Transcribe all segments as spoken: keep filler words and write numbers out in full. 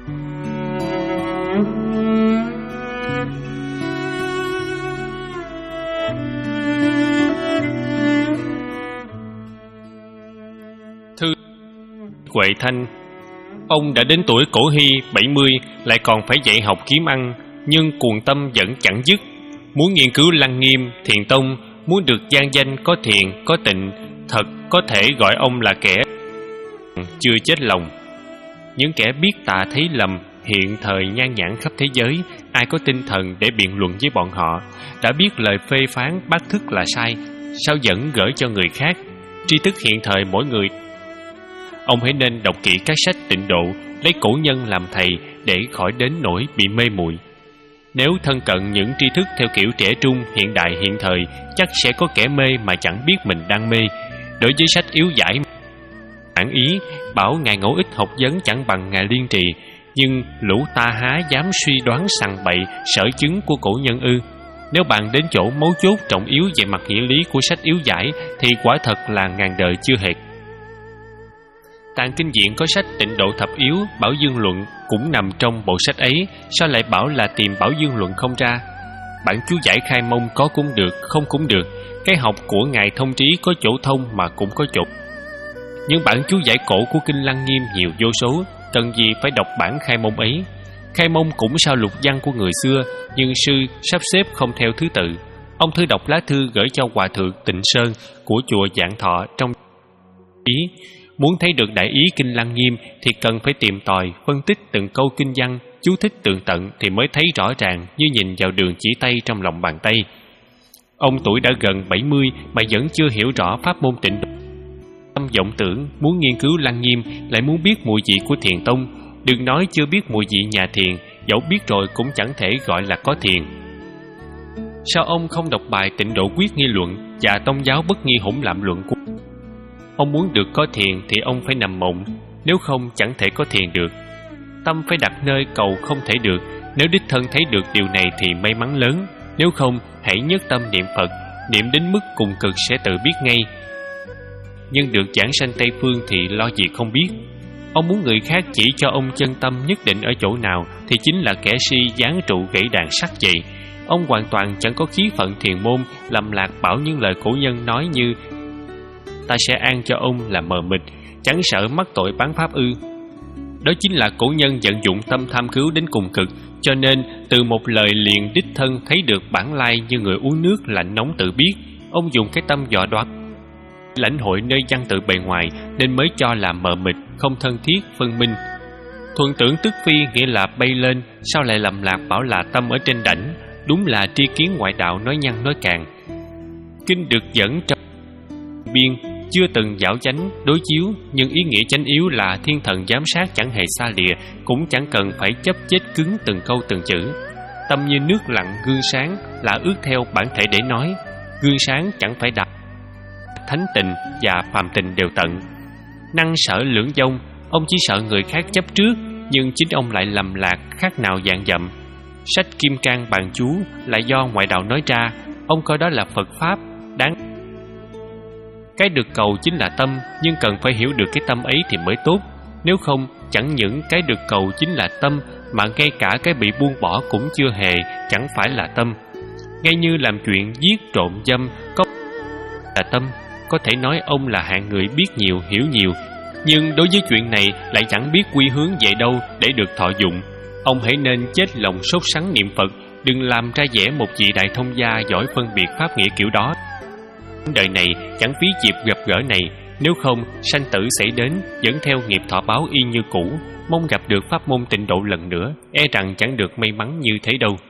Thư Huệ Thanh. Ông đã đến tuổi cổ hy bảy mươi, lại còn phải dạy học kiếm ăn, nhưng cuồng tâm vẫn chẳng dứt. Muốn nghiên cứu Lăng Nghiêm, Thiền Tông, muốn được gian danh có thiền, có tịnh, thật có thể gọi ông là kẻ chưa chết lòng. Những kẻ biết tà thấy lầm hiện thời nhan nhản khắp thế giới, ai có tinh thần để biện luận với bọn họ? Đã biết lời phê phán bác thức là sai, sao vẫn gửi cho người khác? Tri thức hiện thời mỗi người. Ông hãy nên đọc kỹ các sách tịnh độ, lấy cổ nhân làm thầy để khỏi đến nỗi bị mê muội. Nếu thân cận những tri thức theo kiểu trẻ trung, hiện đại, hiện thời, chắc sẽ có kẻ mê mà chẳng biết mình đang mê. Đối với sách yếu giải bản ý, bảo ngài ngẫu ích học vấn chẳng bằng ngài liên trì, nhưng lũ ta há dám suy đoán sằng bậy sở chứng của cổ nhân ư? Nếu bạn đến chỗ mấu chốt trọng yếu về mặt nghĩa lý của sách yếu giải thì quả thật là ngàn đời chưa hệt. Tạng Kinh Viện có sách Tịnh Độ Thập Yếu, Bảo Dương Luận cũng nằm trong bộ sách ấy, sao lại bảo là tìm Bảo Dương Luận không ra? Bản chú giải Khai Mông có cũng được, không cũng được. Cái học của ngài Thông Trí có chỗ thông mà cũng có chỗ. Nhưng bản chú giải cổ của Kinh Lăng Nghiêm nhiều vô số, cần gì phải đọc bản Khai Mông ấy? Khai Mông cũng sao lục văn của người xưa, nhưng sư sắp xếp không theo thứ tự. Ông thử đọc lá thư gửi cho Hòa Thượng Tịnh Sơn của chùa Vạn Thọ trong ý. Muốn thấy được đại ý Kinh Lăng Nghiêm thì cần phải tìm tòi, phân tích từng câu kinh văn, chú thích tường tận thì mới thấy rõ ràng như nhìn vào đường chỉ tay trong lòng bàn tay. Ông tuổi đã gần bảy mươi mà vẫn chưa hiểu rõ pháp môn tịnh độ. Tâm vọng tưởng muốn nghiên cứu Lăng Nghiêm, lại muốn biết mùi vị của Thiền Tông. Đừng nói chưa biết mùi vị nhà thiền, dẫu biết rồi cũng chẳng thể gọi là có thiền. Sao ông không đọc bài Tịnh Độ Quyết Nghi Luận và Tông giáo Bất Nghi Hỗn Lạm Luận của ông? Muốn được có thiền thì ông phải nằm mộng, nếu không chẳng thể có thiền được. Tâm phải đặt nơi cầu không thể được. Nếu đích thân thấy được điều này thì may mắn lớn. Nếu không, hãy nhất tâm niệm Phật, niệm đến mức cùng cực sẽ tự biết ngay. Nhưng được giảng sanh Tây Phương thì lo gì không biết. Ông muốn người khác chỉ cho ông chân tâm nhất định ở chỗ nào thì chính là kẻ si giáng trụ gãy đàn sắt vậy. Ông hoàn toàn chẳng có khí phận thiền môn, lầm lạc bảo những lời cổ nhân nói như ta sẽ an cho ông là mờ mịt, chẳng sợ mắc tội bán pháp ư? Đó chính là cổ nhân vận dụng tâm tham cứu đến cùng cực, cho nên từ một lời liền đích thân thấy được bản lai như người uống nước lạnh nóng tự biết. Ông dùng cái tâm dò đoán, lãnh hội nơi văn tự bề ngoài nên mới cho là mờ mịt, không thân thiết, phân minh. Thuận tưởng tức phi nghĩa là bay lên, sao lại lầm lạc bảo là tâm ở trên đảnh? Đúng là tri kiến ngoại đạo nói nhăn nói càng. Kinh được dẫn trong biên, chưa từng giảo chánh đối chiếu, nhưng ý nghĩa chánh yếu là thiên thần giám sát chẳng hề xa lìa, cũng chẳng cần phải chấp chết cứng từng câu từng chữ. Tâm như nước lặng gương sáng là ước theo bản thể để nói. Gương sáng chẳng phải đặt thánh tình và phàm tình đều tận. Năng sở lưỡng dông, ông chỉ sợ người khác chấp trước, nhưng chính ông lại lầm lạc khác nào dạng dặm. Sách Kim Cang Bàn Chú là do ngoại đạo nói ra, ông coi đó là Phật Pháp đáng. Cái được cầu chính là tâm, nhưng cần phải hiểu được cái tâm ấy thì mới tốt. Nếu không, chẳng những cái được cầu chính là tâm, mà ngay cả cái bị buông bỏ cũng chưa hề, chẳng phải là tâm. Ngay như làm chuyện giết trộm dâm có là tâm, có thể nói ông là hạng người biết nhiều, hiểu nhiều, nhưng đối với chuyện này lại chẳng biết quy hướng về đâu để được thọ dụng. Ông hãy nên chết lòng sốt sắng niệm Phật, đừng làm ra vẻ một vị đại thông gia giỏi phân biệt pháp nghĩa kiểu đó. Đời này chẳng phí dịp gặp gỡ này, nếu không sanh tử xảy đến vẫn theo nghiệp thọ báo y như cũ. Mong gặp được pháp môn tịnh độ lần nữa, e rằng chẳng được may mắn như thế đâu.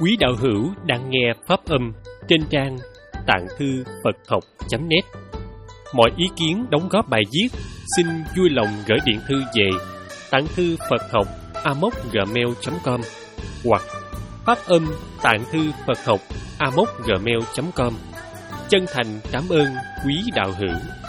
Quý đạo hữu đang nghe pháp âm trên trang tạng thư Phật học chấm net. Mọi ý kiến đóng góp bài viết xin vui lòng gửi điện thư về tạng thư Phật học a móc gmail chấm com hoặc pháp âm tạng thư Phật học a móc gmail chấm com. Chân thành cảm ơn quý đạo hữu.